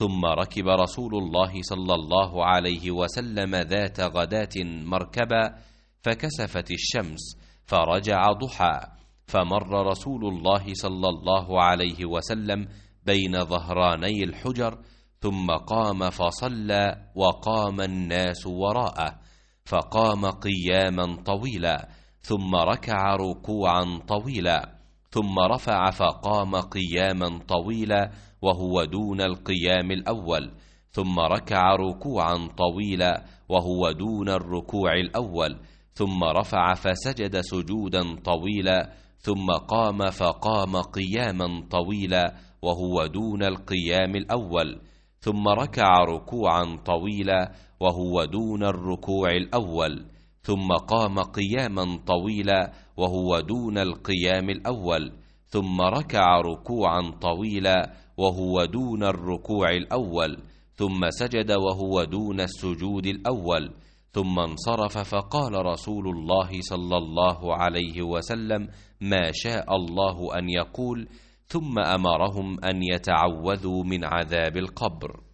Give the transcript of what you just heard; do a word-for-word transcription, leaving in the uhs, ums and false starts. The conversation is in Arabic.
ثم ركب رسول الله صلى الله عليه وسلم ذات غداة مركبا، فكسفت الشمس فرجع ضحى، فمر رسول الله صلى الله عليه وسلم بين ظهراني الحجر، ثم قام فصلى وقام الناس وراءه، فقام قياما طويلا، ثم ركع ركوعا طويلا، ثم رفع فقام قياما طويلا وهو دون القيام الأول، ثم ركع ركوعا طويلا وهو دون الركوع الأول، ثم رفع فسجد سجودا طويلا، ثم قام فقام قياما طويلا وهو دون القيام الأول، ثم ركع ركوعا طويلا وهو دون الركوع الأول، ثم قام قياما طويلا وهو دون القيام الأول، ثم ركع ركوعا طويلا وهو دون الركوع الأول، ثم سجد وهو دون السجود الأول، ثم انصرف، فقال رسول الله صلى الله عليه وسلم ما شاء الله أن يقول، ثم أمرهم أن يتعوذوا من عذاب القبر.